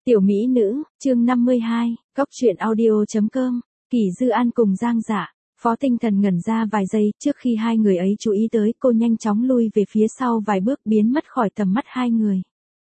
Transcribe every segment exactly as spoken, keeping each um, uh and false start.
Tiểu mỹ nữ, chương năm mươi hai, Cóc truyện audio.com, Kỷ Dư An cùng Giang Dạ. Phó Tinh Thần ngẩn ra vài giây trước khi hai người ấy chú ý tới, cô nhanh chóng lui về phía sau vài bước biến mất khỏi tầm mắt hai người.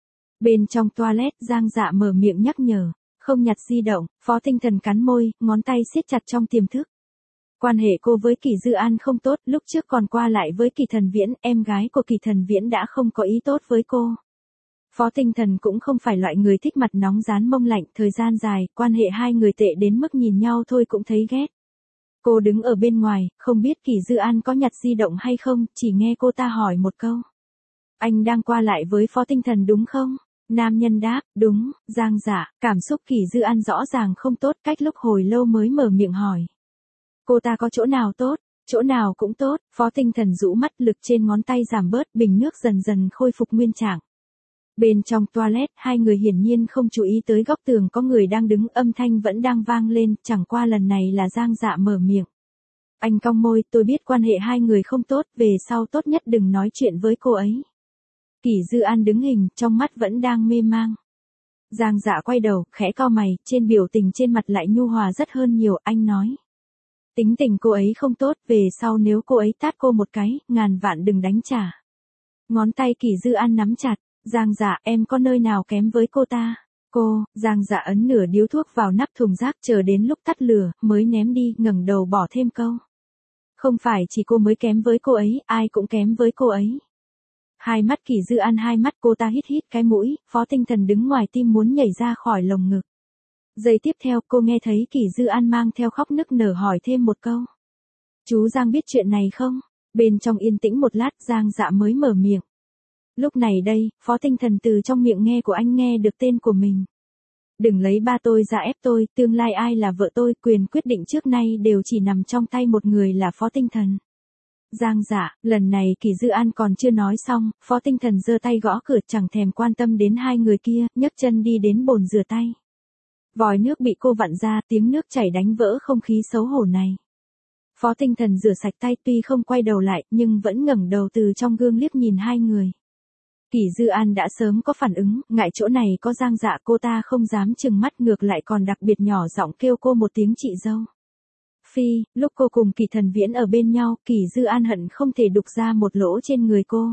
Bên trong toilet, Giang Dạ mở miệng nhắc nhở, không nhặt di động. Phó Tinh Thần cắn môi, ngón tay siết chặt trong tiềm thức. Quan hệ cô với Kỷ Dư An không tốt, lúc trước còn qua lại với Kỷ Thần Viễn, em gái của Kỷ Thần Viễn đã không có ý tốt với cô. Phó Tinh Thần cũng không phải loại người thích mặt nóng rán mông lạnh, thời gian dài, quan hệ hai người tệ đến mức nhìn nhau thôi cũng thấy ghét. Cô đứng ở bên ngoài, không biết Kỷ Dư An có nhặt di động hay không, chỉ nghe cô ta hỏi một câu. Anh đang qua lại với Phó Tinh Thần đúng không? Nam nhân đáp, đúng. Giang Dạ, cảm xúc Kỷ Dư An rõ ràng không tốt, cách lúc hồi lâu mới mở miệng hỏi. Cô ta có chỗ nào tốt? Chỗ nào cũng tốt. Phó Tinh Thần rũ mắt, lực trên ngón tay giảm bớt, bình nước dần dần khôi phục nguyên trạng. Bên trong toilet, hai người hiển nhiên không chú ý tới góc tường có người đang đứng, âm thanh vẫn đang vang lên, chẳng qua lần này là Giang Dạ mở miệng. Anh cong môi, tôi biết quan hệ hai người không tốt, về sau tốt nhất đừng nói chuyện với cô ấy. Kỷ Dư An đứng hình, trong mắt vẫn đang mê mang. Giang Dạ quay đầu, khẽ cau mày, trên biểu tình trên mặt lại nhu hòa rất hơn nhiều, anh nói. Tính tình cô ấy không tốt, về sau nếu cô ấy tát cô một cái, ngàn vạn đừng đánh trả. Ngón tay Kỷ Dư An nắm chặt. Giang Dạ, em có nơi nào kém với cô ta? Cô, Giang Dạ ấn nửa điếu thuốc vào nắp thùng rác, chờ đến lúc tắt lửa, mới ném đi, ngẩng đầu bỏ thêm câu. Không phải chỉ cô mới kém với cô ấy, ai cũng kém với cô ấy. Hai mắt Kỷ Dư An hai mắt, cô ta hít hít cái mũi, Phó Tinh Thần đứng ngoài tim muốn nhảy ra khỏi lồng ngực. Giây tiếp theo, cô nghe thấy Kỷ Dư An mang theo khóc nức nở hỏi thêm một câu. Chú Giang biết chuyện này không? Bên trong yên tĩnh một lát, Giang Dạ mới mở miệng. Lúc này đây, Phó Tinh Thần từ trong miệng nghe của anh nghe được tên của mình. Đừng lấy ba tôi ra ép tôi, tương lai ai là vợ tôi, quyền quyết định trước nay đều chỉ nằm trong tay một người là Phó Tinh Thần. Giang Dạ, lần này Kỷ Dư An còn chưa nói xong, Phó Tinh Thần giơ tay gõ cửa, chẳng thèm quan tâm đến hai người kia, nhấc chân đi đến bồn rửa tay. Vòi nước bị cô vặn ra, tiếng nước chảy đánh vỡ không khí xấu hổ này. Phó Tinh Thần rửa sạch tay, tuy không quay đầu lại, nhưng vẫn ngẩng đầu từ trong gương liếc nhìn hai người. Kỷ Dư An đã sớm có phản ứng, ngại chỗ này có Giang Dạ, cô ta không dám chừng mắt, ngược lại còn đặc biệt nhỏ giọng kêu cô một tiếng chị dâu. Phi, lúc cô cùng Kỷ Thần Viễn ở bên nhau, Kỷ Dư An hận không thể đục ra một lỗ trên người cô.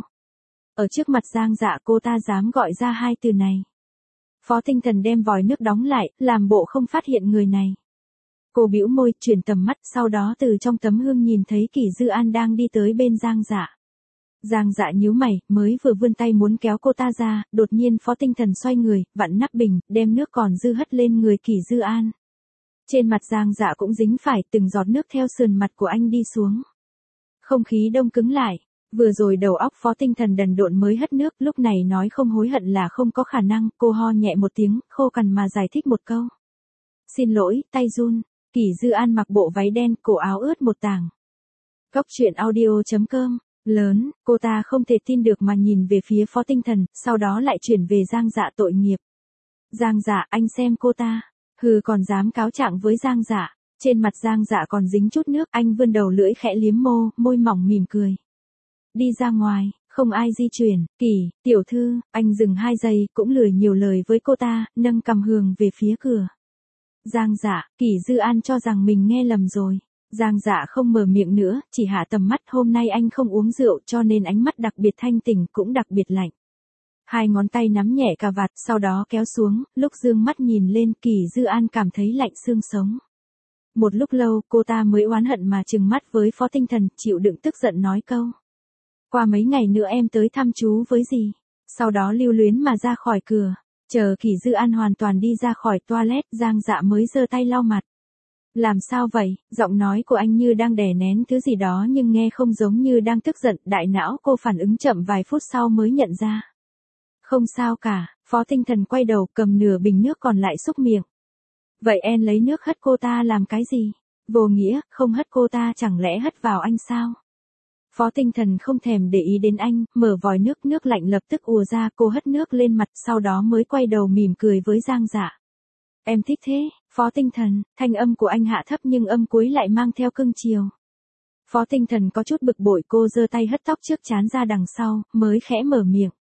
Ở trước mặt Giang Dạ cô ta dám gọi ra hai từ này. Phó Tinh Thần đem vòi nước đóng lại, làm bộ không phát hiện người này. Cô bĩu môi, chuyển tầm mắt, sau đó từ trong tấm hương nhìn thấy Kỷ Dư An đang đi tới bên Giang Dạ. Giang Dạ nhíu mày, mới vừa vươn tay muốn kéo cô ta ra, đột nhiên Phó Tinh Thần xoay người, vặn nắp bình, đem nước còn dư hất lên người Kỷ Dư An. Trên mặt Giang Dạ cũng dính phải, từng giọt nước theo sườn mặt của anh đi xuống. Không khí đông cứng lại, vừa rồi đầu óc Phó Tinh Thần đần độn mới hất nước, lúc này nói không hối hận là không có khả năng, cô ho nhẹ một tiếng, khô cằn mà giải thích một câu. Xin lỗi, tay run. Kỷ Dư An mặc bộ váy đen, cổ áo ướt một tảng. Cóc truyện audio.com. Lớn, cô ta không thể tin được mà nhìn về phía Phó Tinh Thần, sau đó lại chuyển về Giang Dạ tội nghiệp. Giang Dạ, anh xem cô ta. Hừ, còn dám cáo trạng với Giang Dạ. Trên mặt Giang Dạ còn dính chút nước, anh vươn đầu lưỡi khẽ liếm môi, môi mỏng mỉm cười. Đi ra ngoài, không ai di chuyển. Kỷ, tiểu thư, anh dừng hai giây, cũng lười nhiều lời với cô ta, nâng cằm hướng về phía cửa. Giang Dạ, Kỷ Dư An cho rằng mình nghe lầm rồi. Giang Dạ không mở miệng nữa, chỉ hạ tầm mắt, hôm nay anh không uống rượu cho nên ánh mắt đặc biệt thanh tỉnh, cũng đặc biệt lạnh. Hai ngón tay nắm nhẹ cà vạt, sau đó kéo xuống, lúc dương mắt nhìn lên, Kỷ Dư An cảm thấy lạnh xương sống. Một lúc lâu, cô ta mới oán hận mà trừng mắt với Phó Tinh Thần, chịu đựng tức giận nói câu. Qua mấy ngày nữa em tới thăm chú với gì? Sau đó lưu luyến mà ra khỏi cửa. Chờ Kỷ Dư An hoàn toàn đi ra khỏi toilet, Giang Dạ mới giơ tay lau mặt. Làm sao vậy? Giọng nói của anh như đang đè nén thứ gì đó nhưng nghe không giống như đang tức giận, đại não cô phản ứng chậm vài phút sau mới nhận ra. Không sao cả, Phó Tinh Thần quay đầu cầm nửa bình nước còn lại xúc miệng. Vậy em lấy nước hất cô ta làm cái gì? Vô nghĩa, không hất cô ta chẳng lẽ hất vào anh sao? Phó Tinh Thần không thèm để ý đến anh, mở vòi nước, nước lạnh lập tức ùa ra, cô hất nước lên mặt, sau đó mới quay đầu mỉm cười với Giang Dạ. Em thích thế, Phó Tinh Thần, thanh âm của anh hạ thấp nhưng âm cuối lại mang theo cưng chiều. Phó Tinh Thần có chút bực bội, cô giơ tay hất tóc trước trán ra đằng sau, mới khẽ mở miệng.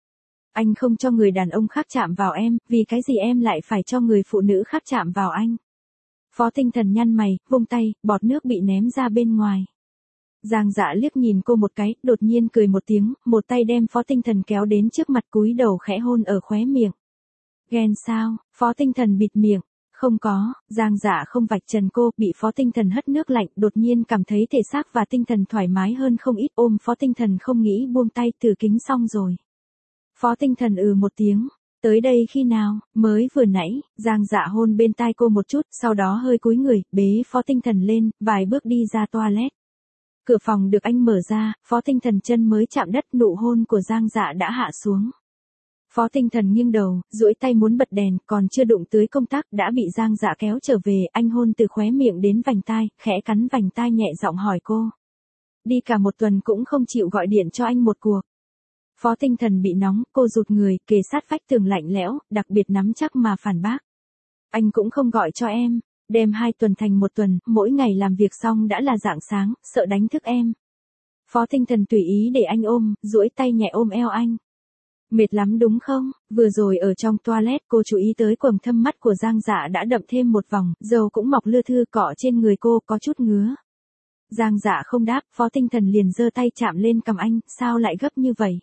Anh không cho người đàn ông khác chạm vào em, vì cái gì em lại phải cho người phụ nữ khác chạm vào anh? Phó Tinh Thần nhăn mày, vung tay, bọt nước bị ném ra bên ngoài. Giang Dạ liếc nhìn cô một cái, đột nhiên cười một tiếng, một tay đem Phó Tinh Thần kéo đến trước mặt cúi đầu khẽ hôn ở khóe miệng. Ghen sao? Phó Tinh Thần bịt miệng. Không có, Giang Dạ không vạch trần cô, bị Phó Tinh Thần hất nước lạnh, đột nhiên cảm thấy thể xác và tinh thần thoải mái hơn không ít, ôm Phó Tinh Thần không nghĩ buông tay, từ kính xong rồi. Phó Tinh Thần ừ một tiếng. Tới đây khi nào? Mới vừa nãy. Giang Dạ hôn bên tai cô một chút, sau đó hơi cúi người, bế Phó Tinh Thần lên, vài bước đi ra toilet. Cửa phòng được anh mở ra, Phó Tinh Thần chân mới chạm đất, nụ hôn của Giang Dạ đã hạ xuống. Phó Tinh Thần nghiêng đầu, duỗi tay muốn bật đèn, còn chưa đụng tới công tắc đã bị Giang Dạ kéo trở về, anh hôn từ khóe miệng đến vành tai, khẽ cắn vành tai nhẹ giọng hỏi cô. Đi cả một tuần cũng không chịu gọi điện cho anh một cuộc. Phó Tinh Thần bị nóng, cô rụt người, kề sát vách tường lạnh lẽo, đặc biệt nắm chắc mà phản bác. Anh cũng không gọi cho em, đem hai tuần thành một tuần, mỗi ngày làm việc xong đã là rạng sáng, sợ đánh thức em. Phó Tinh Thần tùy ý để anh ôm, duỗi tay nhẹ ôm eo anh. Mệt lắm đúng không? Vừa rồi ở trong toilet cô chú ý tới quầng thâm mắt của Giang Dạ đã đậm thêm một vòng, dầu cũng mọc lưa thưa cọ trên người cô, có chút ngứa. Giang Dạ không đáp, Phó Tinh Thần liền giơ tay chạm lên cằm anh, sao lại gấp như vậy?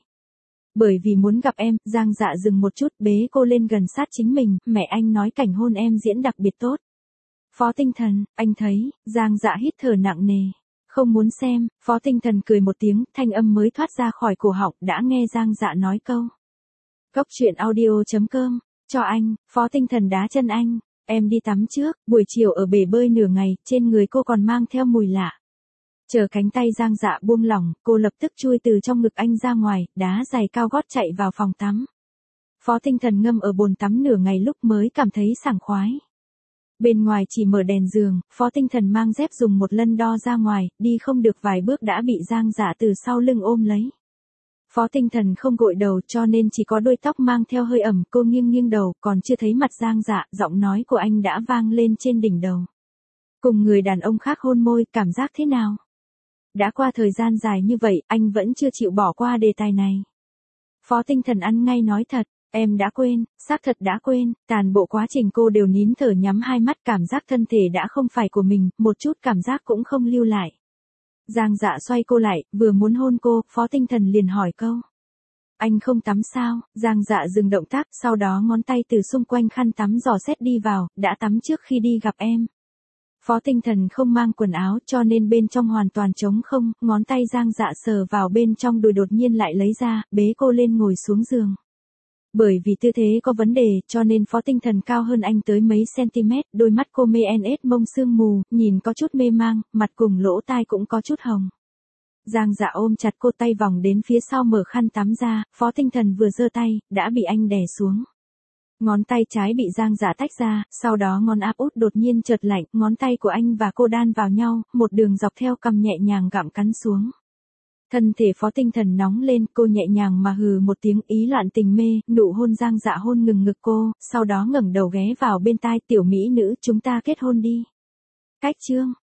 Bởi vì muốn gặp em. Giang Dạ dừng một chút, bế cô lên gần sát chính mình, mẹ anh nói cảnh hôn em diễn đặc biệt tốt. Phó Tinh Thần, anh thấy. Giang Dạ hít thở nặng nề. Không muốn xem. Phó Tinh Thần cười một tiếng, thanh âm mới thoát ra khỏi cổ họng, đã nghe Giang Dạ nói câu. Cốc truyện audio chấm com, cho anh. Phó Tinh Thần đá chân anh. Em đi tắm trước. Buổi chiều ở bể bơi nửa ngày, trên người cô còn mang theo mùi lạ. Chờ cánh tay Giang Dạ buông lỏng, cô lập tức chui từ trong ngực anh ra ngoài, đá giày cao gót chạy vào phòng tắm. Phó Tinh Thần ngâm ở bồn tắm nửa ngày lúc mới cảm thấy sảng khoái. Bên ngoài chỉ mở đèn giường, Phó Tinh Thần mang dép dùng một lần đo ra ngoài, đi không được vài bước đã bị Giang Dạ từ sau lưng ôm lấy. Phó Tinh Thần không gội đầu cho nên chỉ có đôi tóc mang theo hơi ẩm, cô nghiêng nghiêng đầu, còn chưa thấy mặt Giang Dạ, giọng nói của anh đã vang lên trên đỉnh đầu. Cùng người đàn ông khác hôn môi, cảm giác thế nào? Đã qua thời gian dài như vậy, anh vẫn chưa chịu bỏ qua đề tài này. Phó Tinh Thần ăn ngay nói thật, em đã quên, xác thật đã quên, toàn bộ quá trình cô đều nín thở nhắm hai mắt, cảm giác thân thể đã không phải của mình, một chút cảm giác cũng không lưu lại. Giang Dạ xoay cô lại, vừa muốn hôn cô, Phó Tinh Thần liền hỏi câu. Anh không tắm sao? Giang Dạ dừng động tác, sau đó ngón tay từ xung quanh khăn tắm dò xét đi vào, đã tắm trước khi đi gặp em. Phó Tinh Thần không mang quần áo cho nên bên trong hoàn toàn trống không, ngón tay Giang Dạ sờ vào bên trong đùi đột nhiên lại lấy ra, bế cô lên ngồi xuống giường. Bởi vì tư thế có vấn đề cho nên Phó Tinh Thần cao hơn anh tới mấy cm, đôi mắt cô mê en ết mông sương mù, nhìn có chút mê mang, mặt cùng lỗ tai cũng có chút hồng. Giang Dạ ôm chặt cô, tay vòng đến phía sau mở khăn tắm ra, Phó Tinh Thần vừa giơ tay, đã bị anh đè xuống. Ngón tay trái bị Giang Dạ tách ra, sau đó ngón áp út đột nhiên chợt lạnh, ngón tay của anh và cô đan vào nhau, một đường dọc theo cằm nhẹ nhàng gặm cắn xuống. Thân thể Phó Tinh Thần nóng lên, cô nhẹ nhàng mà hừ một tiếng, ý loạn tình mê, nụ hôn Giang Dạ hôn ngừng ngực cô, sau đó ngẩng đầu ghé vào bên tai, tiểu mỹ nữ, chúng ta kết hôn đi. Cách chương